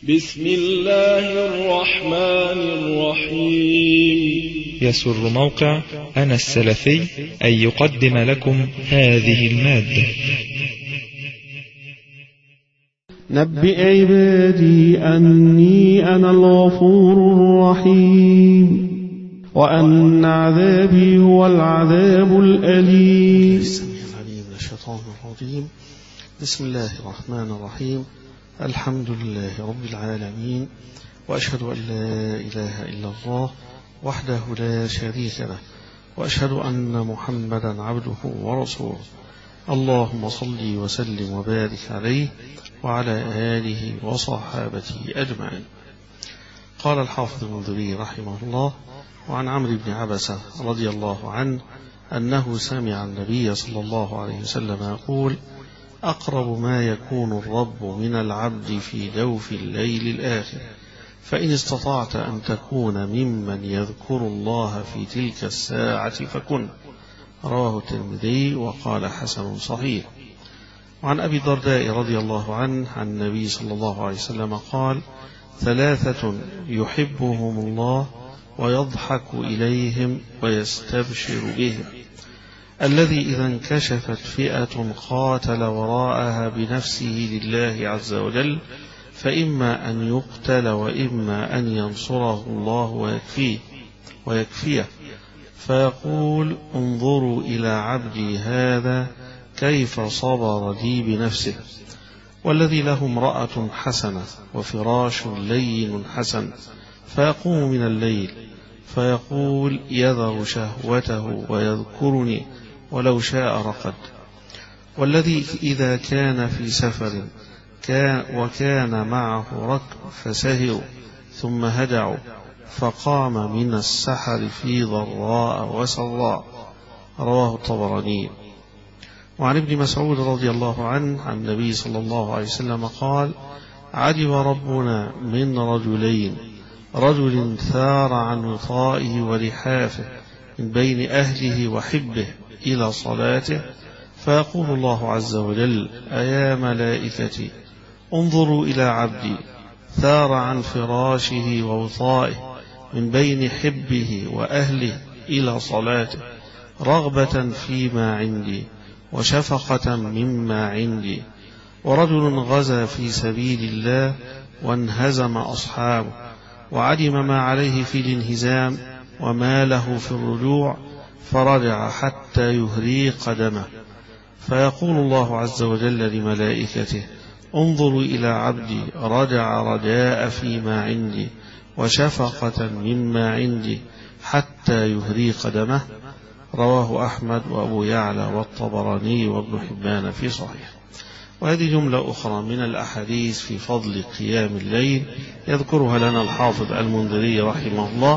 بسم الله الرحمن الرحيم. يسر موقع أنا السلفي أن يقدم لكم هذه المادة. نبئ عبادي أني أنا الغفور الرحيم وأن عذابي هو العذاب الأليم. العليم من الشيطان الرجيم. بسم الله الرحمن الرحيم. الحمد لله رب العالمين، وأشهد أن لا إله إلا الله وحده لا شريك له، وأشهد أن محمدا عبده ورسوله. اللهم صل وسلم وبارك عليه وعلى آله وصحابته أجمعين. قال الحافظ المنذري رحمه الله: وعن عمرو بن عبسة رضي الله عنه أنه سمع النبي صلى الله عليه وسلم يقول: أقرب ما يكون الرب من العبد في جوف الليل الآخر، فإن استطعت أن تكون ممن يذكر الله في تلك الساعة فكن. رواه الترمذي وقال حسن صحيح. وعن أبي الدرداء رضي الله عنه عن النبي صلى الله عليه وسلم قال: ثلاثة يحبهم الله ويضحك إليهم ويستبشر بهم: الذي إذا انكشفت فئة قاتل وراءها بنفسه لله عز وجل، فإما أن يقتل وإما أن ينصره الله ويكفيه، فيقول: انظروا إلى عبدي هذا كيف صبر لي بنفسه. والذي له امرأة حسنة وفراش لين حسن، فيقوم من الليل فيقول: يذر شهوته ويذكرني ولو شاء رقد. والذي إذا كان في سفر وكان معه ركب فسهروا ثم هدعوا، فقام من السحر في ضراء وسراء. رواه الطبراني. وعن ابن مسعود رضي الله عنه عن النبي صلى الله عليه وسلم قال: عجب ربنا من رجلين: رجل ثار عن وطائه ولحافه من بين أهله وحبه إلى صلاته، فيقول الله عز وجل: أيا ملائكتي انظروا إلى عبدي ثار عن فراشه ووطائه من بين حبه وأهله إلى صلاته، رغبة فيما عندي وشفقة مما عندي. ورجل غزا في سبيل الله وانهزم أصحابه وعلم ما عليه في الانهزام وما له في الرجوع، فرجع حتى يهري قدمه، فيقول الله عز وجل لملائكته: انظروا إلى عبدي رجع رجاء فيما عندي وشفقة مما عندي حتى يهري قدمه. رواه أحمد وأبو يعلى والطبراني وابن حبان في صحيح. وهذه جملة أخرى من الأحاديث في فضل قيام الليل يذكرها لنا الحافظ المنذري رحمه الله.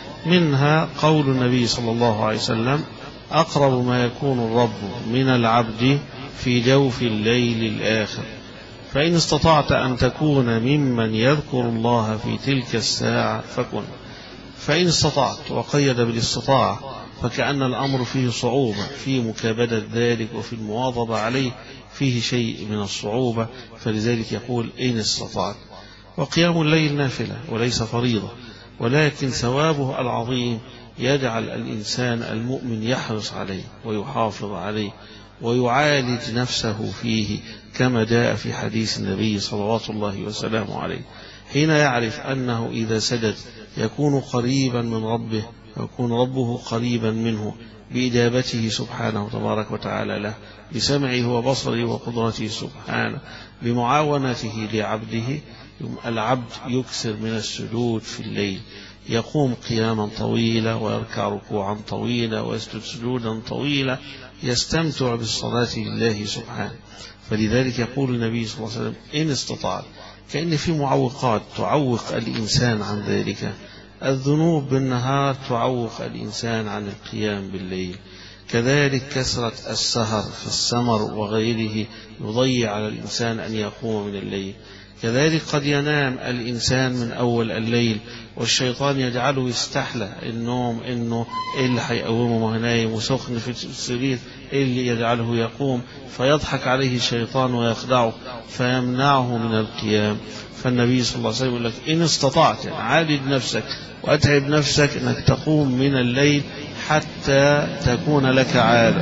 منها قول النبي صلى الله عليه وسلم: أقرب ما يكون الرب من العبد في جوف الليل الآخر، فإن استطعت أن تكون ممن يذكر الله في تلك الساعة فكن. فإن استطعت، وقيد بالاستطاعة، فكأن الأمر فيه صعوبة في مكابدة ذلك، وفي المواظبة عليه فيه شيء من الصعوبة، فلذلك يقول: إن استطعت. وقيام الليل نافلة وليس فريضة، ولكن ثوابه العظيم يجعل الإنسان المؤمن يحرص عليه ويحافظ عليه ويعالج نفسه فيه، كما جاء في حديث النبي صلوات الله وسلامه عليه، حين يعرف أنه إذا سجد يكون قريبا من ربه ويكون ربه قريبا منه بإجابته سبحانه تبارك وتعالى له، بسمعه وبصره وقدرته سبحانه، بمعاونته لعبده. العبد يكثر من السجود في الليل، يقوم قياما طويلا ويركع ركوعا طويلا ويسجد سجودا طويلا، يستمتع بالصلاة لله سبحانه. فلذلك يقول النبي صلى الله عليه وسلم: إن استطعت، كأن في معوقات تعوق الإنسان عن ذلك. الذنوب بالنهار تعوق الإنسان عن القيام بالليل، كذلك كثرة السهر في السمر وغيره يضيع على الإنسان أن يقوم من الليل، كذلك قد ينام الإنسان من أول الليل والشيطان يجعله يستحلى النوم، إنه إيه اللي هيقومه ما هو نايم وسخن في السرير، إيه اللي يجعله يقوم، فيضحك عليه الشيطان ويخدعه فيمنعه من القيام. فالنبي صلى الله عليه وسلم يقول لك إن استطعت عالج نفسك وأتعب نفسك أنك تقوم من الليل حتى تكون لك عادة.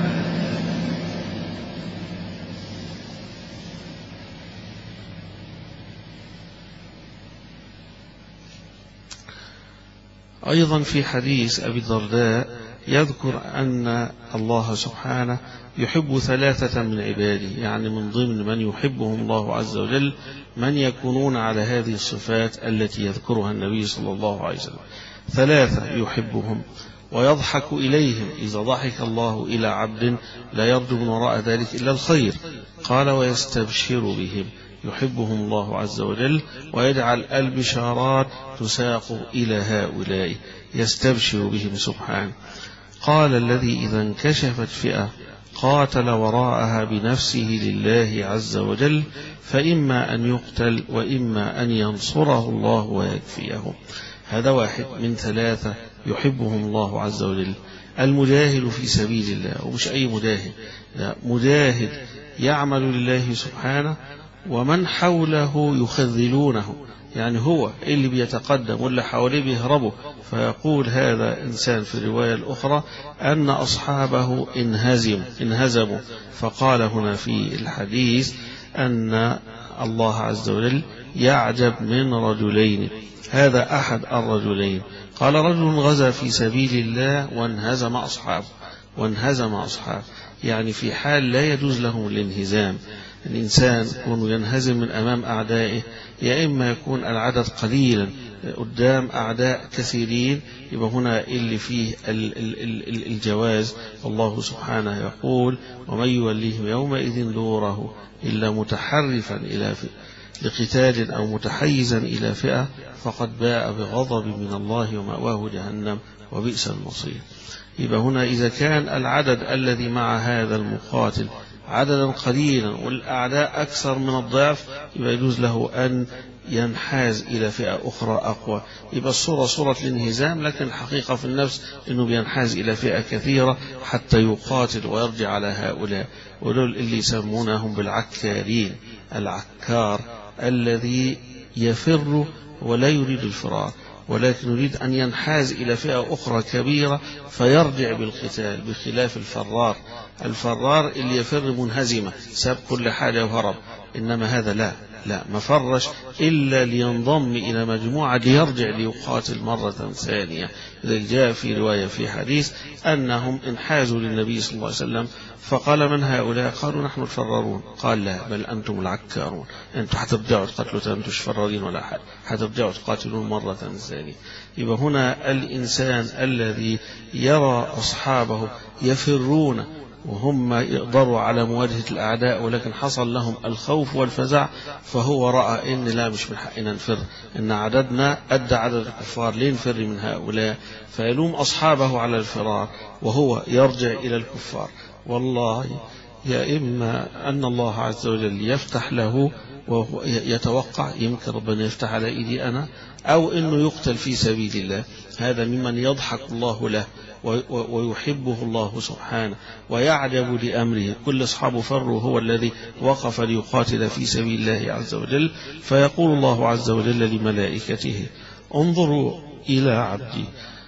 أيضا في حديث أبي الدرداء يذكر أن الله سبحانه يحب 3 من عباده، يعني من ضمن من يحبهم الله عز وجل من يكونون على هذه الصفات التي يذكرها النبي صلى الله عليه وسلم. 3 يحبهم ويضحك إليهم، إذا ضحك الله إلى عبد لا يرجو من وراء ذلك إلا الخير. قال ويستبشر بهم، يحبهم الله عز وجل ويجعل البشارات تساق إلى هؤلاء، يستبشر بهم سبحانه. قال الذي إذا انكشفت فئة قاتل وراءها بنفسه لله عز وجل، فإما أن يقتل وإما أن ينصره الله ويكفيه. هذا واحد من 3 يحبهم الله عز وجل. المجاهد في سبيل الله، ومش أي مجاهد، لا، مجاهد يعمل لله سبحانه ومن حوله يخذلونه، يعني هو اللي بيتقدم واللي حواليه بيهربوا. فيقول هذا إنسان في الرواية الأخرى أن أصحابه انهزموا. فقال هنا في الحديث أن الله عز وجل يعجب من رجلين، هذا أحد الرجلين. قال رجل غزا في سبيل الله وانهزم أصحابه، يعني في حال لا يجوز لهم الانهزام. الإنسان يكون ينهزم من أمام أعدائه، يا إما يكون العدد قليلا قدام أعداء كثيرين، يبقى هنا اللي فيه الجواز. الله سبحانه يقول ومن يوليهم يومئذ دوره إلا متحرفا إلى لقتال أو متحيزا إلى فئة فقد باء بغضب من الله ومأواه جهنم وبئس المصير. يبقى هنا إذا كان العدد الذي مع هذا المقاتل عددا قليلا والأعداء أكثر من الضعف، يبقى يجوز له أن ينحاز إلى فئة أخرى أقوى. يبقى الصورة صورة الانهزام، لكن الحقيقة في النفس أنه بينحاز إلى فئة كثيرة حتى يقاتل ويرجع على هؤلاء. ودول اللي يسمونهم بالعكارين، العكار الذي يفر ولا يريد الفرار، ولكن يريد أن ينحاز إلى فئة أخرى كبيرة فيرجع بالقتال، بخلاف الفرار اللي يفر منهزمة ساب كل حاجة وهرب. إنما هذا لا ما فرش إلا لينضم إلى مجموعة ليرجع ليقاتل مرة ثانية. إذا جاء في رواية في حديث أنهم انحازوا للنبي صلى الله عليه وسلم فقال من هؤلاء؟ قالوا نحن الفرارون. قال لا، بل أنتم العكارون، أنتم حترجعوا تقتلوا، أنتم مش فرارين ولا حاجة، حترجعوا تقاتلون مرة ثانية. يبقى هنا الإنسان الذي يرى أصحابه يفرون وهم يقدروا على مواجهة الأعداء ولكن حصل لهم الخوف والفزع، فهو رأى إن لا، مش من حقنا نفر، إن عددنا أدى عدد الكفار، ليه نفر من هؤلاء؟ فيلوم أصحابه على الفرار وهو يرجع إلى الكفار. والله يا إما أن الله عز وجل يفتح له وهو يتوقع يمكن ربنا يفتح على إيدي أنا، أو إنه يقتل في سبيل الله. هذا ممن يضحك الله له ويحبه الله سبحانه ويعجب لأمره. كل أصحابه فروا، هو الذي وقف ليقاتل في سبيل الله عز وجل. فيقول الله عز وجل لملائكته انظروا إلى عبدي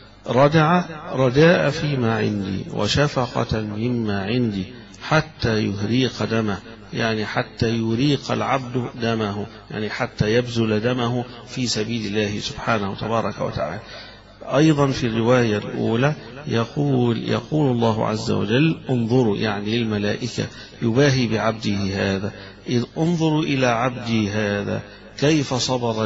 رجاء فيما عندي وشفقة مما عندي حتى يهريق دمه، يعني حتى يريق العبد دمه، يعني حتى يبذل دمه في سبيل الله سبحانه تبارك وتعالى. أيضا في الرواية الأولى يقول الله عز وجل انظروا، يعني للملائكة يباهي بعبده هذا، إذ انظروا إلى عبدي هذا كيف صبر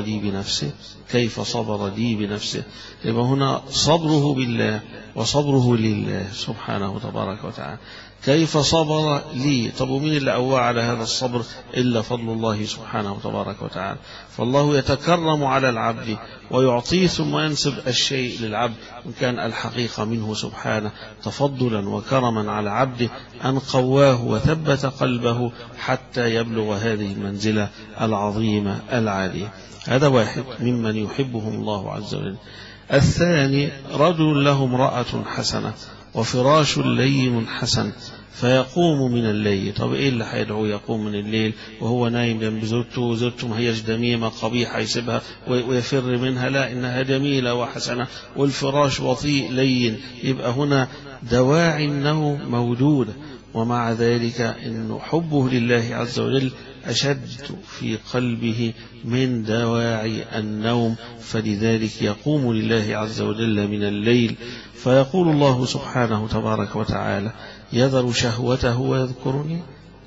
لي بنفسه. يبقى هنا صبره بالله وصبره لله سبحانه تبارك وتعالى. كيف صبر لي؟ طب ومين اللي قواه على هذا الصبر إلا فضل الله سبحانه وتبارك وتعالى. فالله يتكرم على العبد ويعطيه ثم ينسب الشيء للعبد إن كان الحقيقة منه سبحانه تفضلا وكرما على عبده أن قواه وثبت قلبه حتى يبلغ هذه المنزلة العظيمة العالية. هذا واحد ممن يحبهم الله عز وجل. الثاني رجل له امرأة حسنة وفراش لين حسن فيقوم من الليل. طب ايه اللي هيدعوه يقوم من الليل وهو نايم جنب زوجته وزوجته ما هيش دميمة قبيحة يسيبها ويفر منها؟ لا، انها جميلة وحسنة والفراش وطيء لين. يبقى هنا دواعي النوم موجودة، ومع ذلك إنه حبه لله عز وجل أشد في قلبه من دواعي النوم، فلذلك يقوم لله عز وجل من الليل. فيقول الله سبحانه تبارك وتعالى: يذر شهوته ويذكرني.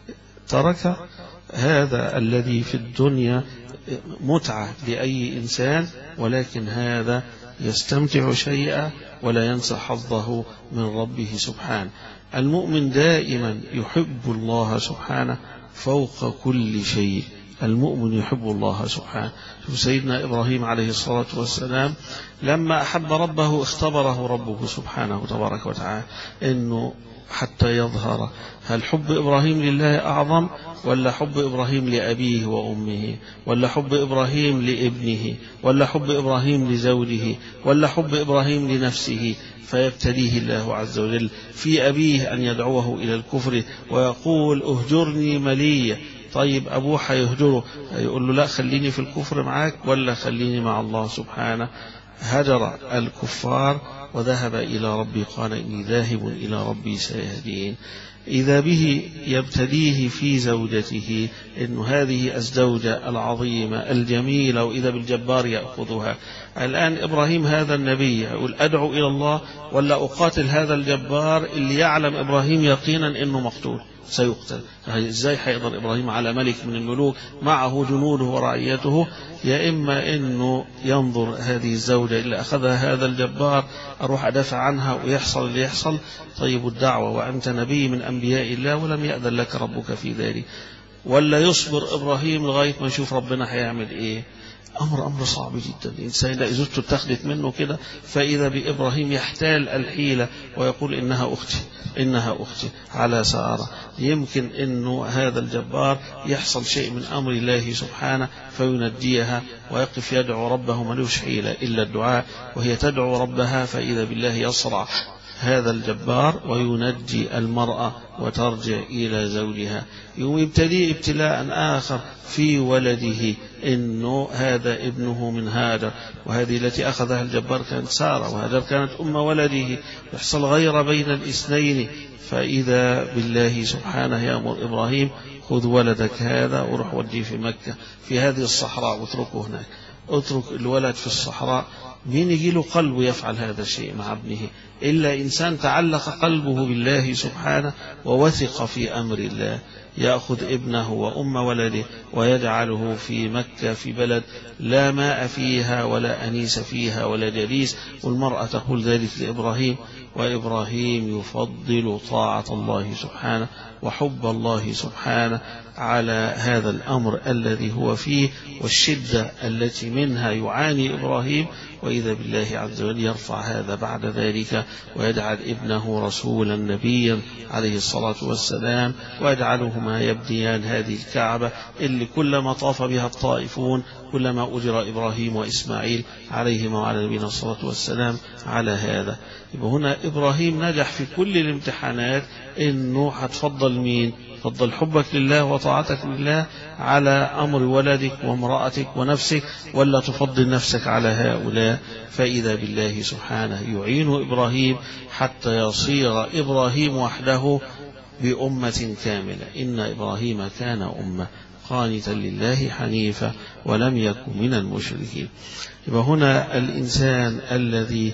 ترك هذا الذي في الدنيا متعة لأي إنسان، ولكن هذا يستمتع شيئا ولا ينسى حظه من ربه سبحانه. المؤمن دائما يحب الله سبحانه فوق كل شيء. المؤمن يحب الله سبحانه. سيدنا إبراهيم عليه الصلاة والسلام لما أحب ربه اختبره ربه سبحانه تبارك وتعالى إنه حتى يظهر هل حب إبراهيم لله أعظم ولا حب إبراهيم لأبيه وأمه، ولا حب إبراهيم لابنه، ولا حب إبراهيم لزوجه، ولا حب إبراهيم لنفسه. فيبتليه الله عز وجل في أبيه أن يدعوه إلى الكفر ويقول: اهجرني مليا. طيب أبوه هيهجره، يقول له: لا، خليني في الكفر معاك ولا خليني مع الله سبحانه. هجر الكفار وذهب إلى ربي، قال: إني ذاهب إلى ربي سيهدين. إذا به يبتليه في زوجته إن هذه الزوجة العظيمة الجميلة، وإذا بالجبار يأخذها. الآن إبراهيم هذا النبي يقول: أدعو إلى الله ولا أقاتل هذا الجبار اللي يعلم إبراهيم يقينا إنه مقتول سيقتل؟ إزاي حيقدر إبراهيم على ملك من الملوك معه جنوده ورعيته؟ يا إما إنه ينظر هذه الزوجة اللي أخذها هذا الجبار أروح أدافع عنها ويحصل اللي يحصل. طيب الدعوة وأنت نبي من أنبياء الله ولم يأذن لك ربك في ذلك. ولا يصبر إبراهيم لغاية ما يشوف ربنا هيعمل إيه؟ أمر صعب جدا. الإنسان إذا زوجته اتخذت منه كده، فإذا بإبراهيم يحتال الحيلة ويقول: إنها أختي، إنها أختي، على سارة. يمكن إنه هذا الجبار يحصل شيء من أمر الله سبحانه فينجيها ويقف يدعو ربه، ملوش حيلة إلا الدعاء، وهي تدعو ربها فإذا بالله يصرع هذا الجبار وينجي المرأة وترجع إلى زوجها. يوم يبتلي ابتلاء آخر في ولده، إنه هذا ابنه من هاجر، وهذه التي أخذها الجبار كانت سارة، وهاجر كانت أم ولده. يحصل غير بين الاثنين، فإذا بالله سبحانه يأمر إبراهيم: خذ ولدك هذا وروح وديه في مكة في هذه الصحراء واتركه هناك. اترك الولد في الصحراء. مين يجي له قلبه يفعل هذا الشيء مع ابنه إلا إنسان تعلق قلبه بالله سبحانه ووثق في أمر الله. يأخذ ابنه وأم ولده ويجعله في مكة في بلد لا ماء فيها ولا أنيس فيها ولا جليس، والمرأة تقول ذلك لإبراهيم. وإبراهيم يفضل طاعة الله سبحانه وحب الله سبحانه على هذا الأمر الذي هو فيه والشدة التي منها يعاني إبراهيم. وإذا بالله عز وجل يرفع هذا بعد ذلك ويجعل ابنه رسولا نبيا عليه الصلاة والسلام، ويجعلهما يبنيان هذه الكعبة اللي كلما طاف بها الطائفون كلما أجر إبراهيم وإسماعيل عليهما وعلى نبينا الصلاة والسلام على هذا. يبقى هنا إبراهيم نجح في كل الامتحانات. إنه هتفضل مين؟ تفضل حبك لله وطاعتك لله على أمر ولدك وامرأتك ونفسك، ولا تفضل نفسك على هؤلاء؟ فإذا بالله سبحانه يعين إبراهيم حتى يصير إبراهيم وحده بأمة كاملة. إن إبراهيم كان أمة قانتا لله حنيفا ولم يكن من المشركين. يبقى هنا الإنسان الذي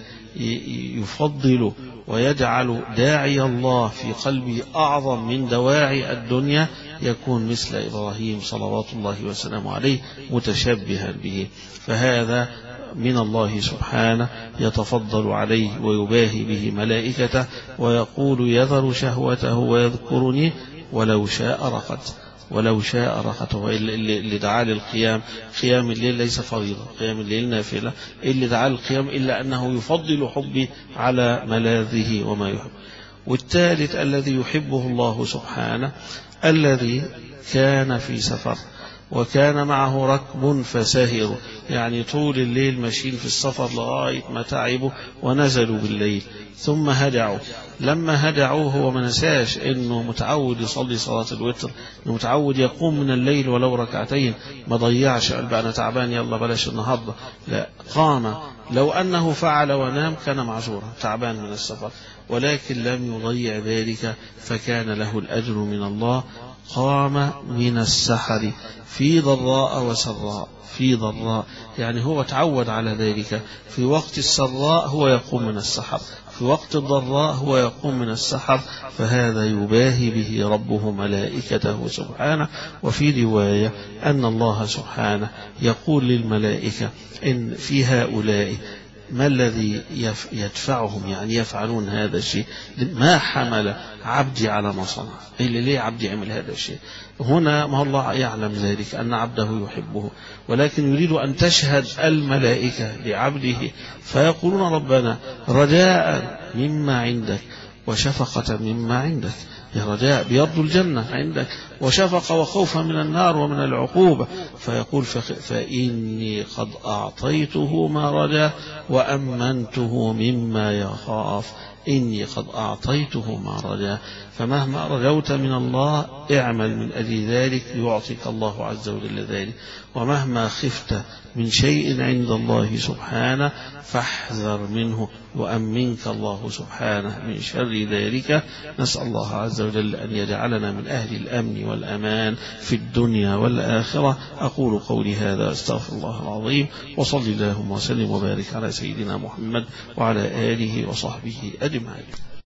يفضل ويجعل داعي الله في قلبه أعظم من دواعي الدنيا، يكون مثل إبراهيم صلوات الله وسلامه عليه متشبها به. فهذا من الله سبحانه يتفضل عليه ويباهي به ملائكته ويقول يذر شهوته ويذكرني ولو شاء رقد. ولو شاء رقته. اللي دعا للقيام، قيام الليل ليس فريضة، قيام الليل نافلة، اللي دعا للقيام إلا أنه يفضل حبي على ملاذه وما يحب. والثالث الذي يحبه الله سبحانه الذي كان في سفر وكان معه ركب فسهروا، يعني طول الليل ماشيين في السفر لغاية ما تعبوا ونزلوا بالليل ثم هدعوا. لما هدعوه هو ما نساش انه متعود يصلي صلاة الوتر، انه متعود يقوم من الليل ولو ركعتين، ما ضيعش قال بقى انا تعبان يلا بلاش النهارده، لا قام. لو انه فعل ونام كان معذورا تعبان من السفر، ولكن لم يضيع ذلك فكان له الأجر من الله. قام من السحر في ضراء وسراء، في ضراء يعني هو تعود على ذلك، في وقت السراء هو يقوم من السحر، في وقت الضراء هو يقوم من السحر، فهذا يباهي به ربه ملائكته سبحانه. وفي رواية أن الله سبحانه يقول للملائكة إن في هؤلاء ما الذي يدفعهم يعني يفعلون هذا الشيء، ما حمل عبدي على ما صنع، اللي ليه عبدي يعمل هذا الشيء. هنا ما الله يعلم ذلك أن عبده يحبه، ولكن يريد أن تشهد الملائكة لعبده فيقولون ربنا رجاء مما عندك وشفقة مما عندك، رجاء بيرضوا الجنة عندك، وشفقة وخوفا من النار ومن العقوبة، فيقول فإني قد أعطيته ما رجا وأمنته مما يخاف، إني قد أعطيته ما رجا. فمهما رجوت من الله اعمل من أجل ذلك يعطيك الله عز وجل ذلك، ومهما خفت من شيء عند الله سبحانه فاحذر منه وأمنك الله سبحانه من شر ذلك. نسأل الله عز وجل أن يجعلنا من أهل الأمن والأمان في الدنيا والآخرة. أقول قولي هذا أستغفر الله العظيم، وصل اللهم وسلم وبارك على سيدنا محمد وعلى آله وصحبه أجمعين.